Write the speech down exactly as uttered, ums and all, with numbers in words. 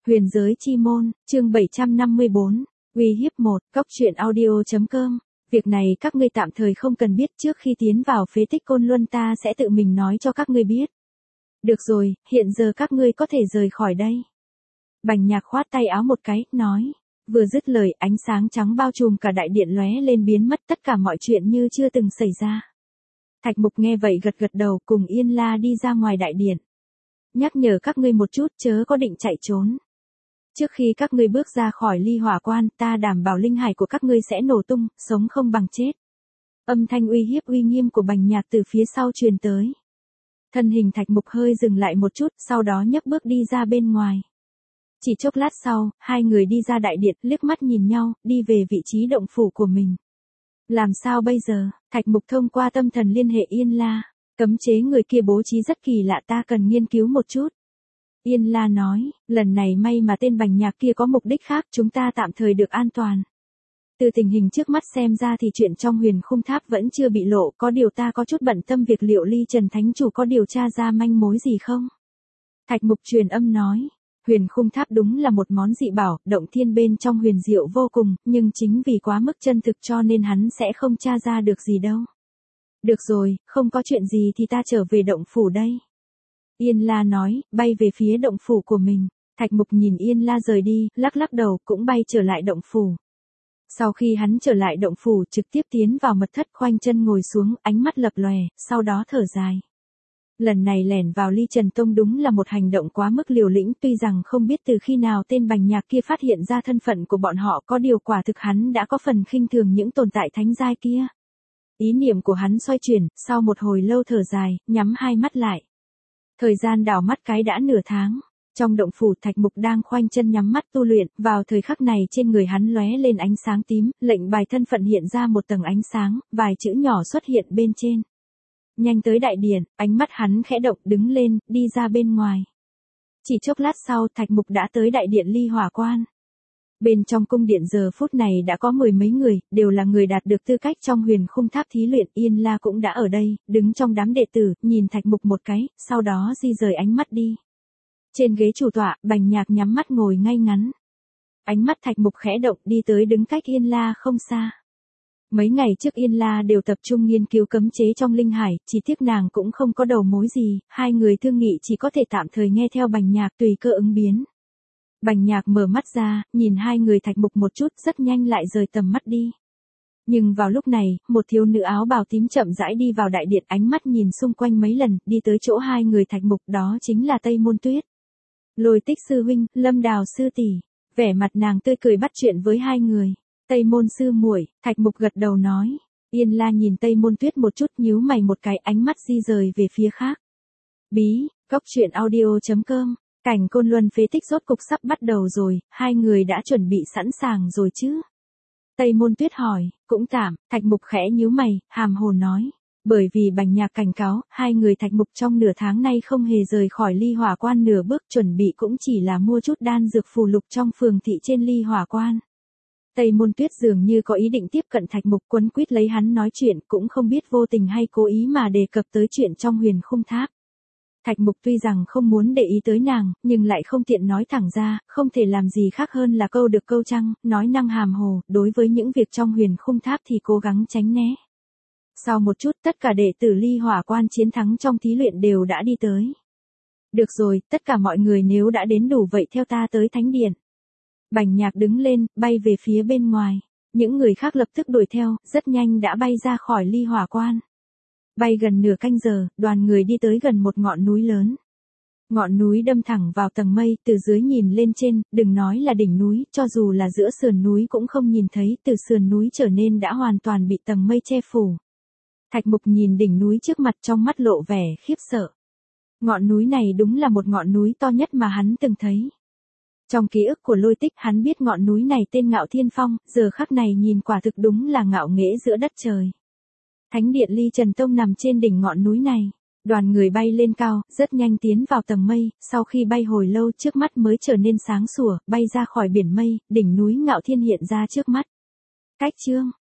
Huyền giới chi môn, chương bảy trăm năm mươi bốn, uy hiếp một, cóc truyện audio.com. Việc này các ngươi tạm thời không cần biết, trước khi tiến vào phế tích Côn Luân ta sẽ tự mình nói cho các ngươi biết. Được rồi, hiện giờ các ngươi có thể rời khỏi đây. Bành Nhạc khoát tay áo một cái, nói. Vừa dứt lời, ánh sáng trắng bao trùm cả đại điện lóe lên biến mất, tất cả mọi chuyện như chưa từng xảy ra. Thạch Mục nghe vậy gật gật đầu, cùng Yên La đi ra ngoài đại điện. Nhắc nhở các ngươi một chút, chớ có định chạy trốn. Trước khi các ngươi bước ra khỏi ly hỏa quan, ta đảm bảo linh hải của các ngươi sẽ nổ tung, sống không bằng chết. Âm thanh uy hiếp uy nghiêm của Bành Nhạc từ phía sau truyền tới. Thân hình Thạch Mục hơi dừng lại một chút, sau đó nhấc bước đi ra bên ngoài. Chỉ chốc lát sau, hai người đi ra đại điện, liếc mắt nhìn nhau, đi về vị trí động phủ của mình. Làm sao bây giờ? Thạch Mục thông qua tâm thần liên hệ Yên La. Cấm chế người kia bố trí rất kỳ lạ, ta cần nghiên cứu một chút. Yên La nói, lần này may mà tên Bành Nhạc kia có mục đích khác, chúng ta tạm thời được an toàn. Từ tình hình trước mắt xem ra thì chuyện trong Huyền Khung Tháp vẫn chưa bị lộ, có điều ta có chút bận tâm việc liệu Ly Trần Thánh Chủ có điều tra ra manh mối gì không? Thạch Mục truyền âm nói, Huyền Khung Tháp đúng là một món dị bảo, động thiên bên trong huyền diệu vô cùng, nhưng chính vì quá mức chân thực cho nên hắn sẽ không tra ra được gì đâu. Được rồi, không có chuyện gì thì ta trở về động phủ đây. Yên La nói, bay về phía động phủ của mình. Thạch Mục nhìn Yên La rời đi, lắc lắc đầu, cũng bay trở lại động phủ. Sau khi hắn trở lại động phủ, trực tiếp tiến vào mật thất, khoanh chân ngồi xuống, ánh mắt lập lòe, sau đó thở dài. Lần này lẻn vào Ly Trần Tông đúng là một hành động quá mức liều lĩnh, tuy rằng không biết từ khi nào tên Bành Nhạc kia phát hiện ra thân phận của bọn họ, có điều quả thực hắn đã có phần khinh thường những tồn tại thánh giai kia. Ý niệm của hắn xoay chuyển, sau một hồi lâu thở dài, nhắm hai mắt lại. Thời gian đảo mắt cái đã nửa tháng. Trong động phủ, Thạch Mục đang khoanh chân nhắm mắt tu luyện, vào thời khắc này trên người hắn lóe lên ánh sáng tím, lệnh bài thân phận hiện ra một tầng ánh sáng, vài chữ nhỏ xuất hiện bên trên. Nhanh tới đại điện, ánh mắt hắn khẽ động, đứng lên, đi ra bên ngoài. Chỉ chốc lát sau, Thạch Mục đã tới đại điện ly hỏa quan. Bên trong cung điện giờ phút này đã có mười mấy người, đều là người đạt được tư cách trong Huyền Khung Tháp thí luyện. Yên La cũng đã ở đây, đứng trong đám đệ tử, nhìn Thạch Mục một cái, sau đó di rời ánh mắt đi. Trên ghế chủ tọa, Bành Nhạc nhắm mắt ngồi ngay ngắn. Ánh mắt Thạch Mục khẽ động, đi tới đứng cách Yên La không xa. Mấy ngày trước Yên La đều tập trung nghiên cứu cấm chế trong linh hải, chỉ tiếc nàng cũng không có đầu mối gì, hai người thương nghị chỉ có thể tạm thời nghe theo Bành Nhạc tùy cơ ứng biến. Bành Nhạc mở mắt ra, nhìn hai người Thạch Mục một chút, rất nhanh lại rời tầm mắt đi. Nhưng vào lúc này, một thiếu nữ áo bào tím chậm rãi đi vào đại điện, ánh mắt nhìn xung quanh mấy lần, đi tới chỗ hai người Thạch Mục, đó chính là Tây Môn Tuyết. Lôi Tích sư huynh, Lâm Đào sư tỷ. Vẻ mặt nàng tươi cười bắt chuyện với hai người. Tây Môn sư muội, Thạch Mục gật đầu nói. Yên La nhìn Tây Môn Tuyết một chút, nhíu mày một cái, ánh mắt di rời về phía khác. Bí, cóc truyện audio.com. Cảnh Côn Luân phế tích rốt cục sắp bắt đầu rồi, hai người đã chuẩn bị sẵn sàng rồi chứ? Tây Môn Tuyết hỏi, cũng tạm. Thạch Mục khẽ nhíu mày, hàm hồ nói. Bởi vì Bành Nhạc cảnh cáo, hai người Thạch Mục trong nửa tháng nay không hề rời khỏi ly hỏa quan nửa bước, chuẩn bị cũng chỉ là mua chút đan dược phù lục trong phường thị trên ly hỏa quan. Tây Môn Tuyết dường như có ý định tiếp cận Thạch Mục, quấn quýt lấy hắn nói chuyện, cũng không biết vô tình hay cố ý mà đề cập tới chuyện trong Huyền Khung Tháp. Thạch Mục tuy rằng không muốn để ý tới nàng, nhưng lại không tiện nói thẳng ra, không thể làm gì khác hơn là câu được câu trăng, nói năng hàm hồ, đối với những việc trong Huyền Khung Tháp thì cố gắng tránh né. Sau một chút, tất cả đệ tử ly hỏa quan chiến thắng trong thí luyện đều đã đi tới. Được rồi, tất cả mọi người nếu đã đến đủ vậy theo ta tới thánh điện. Bành Nhạc đứng lên, bay về phía bên ngoài. Những người khác lập tức đuổi theo, rất nhanh đã bay ra khỏi ly hỏa quan. Bay gần nửa canh giờ, đoàn người đi tới gần một ngọn núi lớn. Ngọn núi đâm thẳng vào tầng mây, từ dưới nhìn lên trên, đừng nói là đỉnh núi, cho dù là giữa sườn núi cũng không nhìn thấy, từ sườn núi trở nên đã hoàn toàn bị tầng mây che phủ. Thạch Mục nhìn đỉnh núi trước mặt, trong mắt lộ vẻ khiếp sợ. Ngọn núi này đúng là một ngọn núi to nhất mà hắn từng thấy. Trong ký ức của Lôi Tích, hắn biết ngọn núi này tên Ngạo Thiên Phong, giờ khắc này nhìn quả thực đúng là ngạo nghễ giữa đất trời. Thánh điện Ly Trần Tông nằm trên đỉnh ngọn núi này. Đoàn người bay lên cao, rất nhanh tiến vào tầng mây, sau khi bay hồi lâu trước mắt mới trở nên sáng sủa, bay ra khỏi biển mây, đỉnh núi Ngạo Thiên hiện ra trước mắt. Cách chương